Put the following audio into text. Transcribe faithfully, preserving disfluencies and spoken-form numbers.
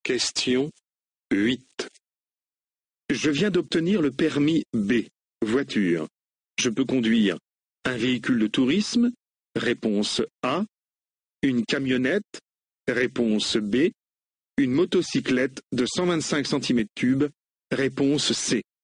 Question huit. Je viens d'obtenir le permis B, voiture. Je peux conduire un véhicule de tourisme? Réponse A. Une camionnette? Réponse B. Une motocyclette de cent vingt-cinq centimètres cubes? Réponse C.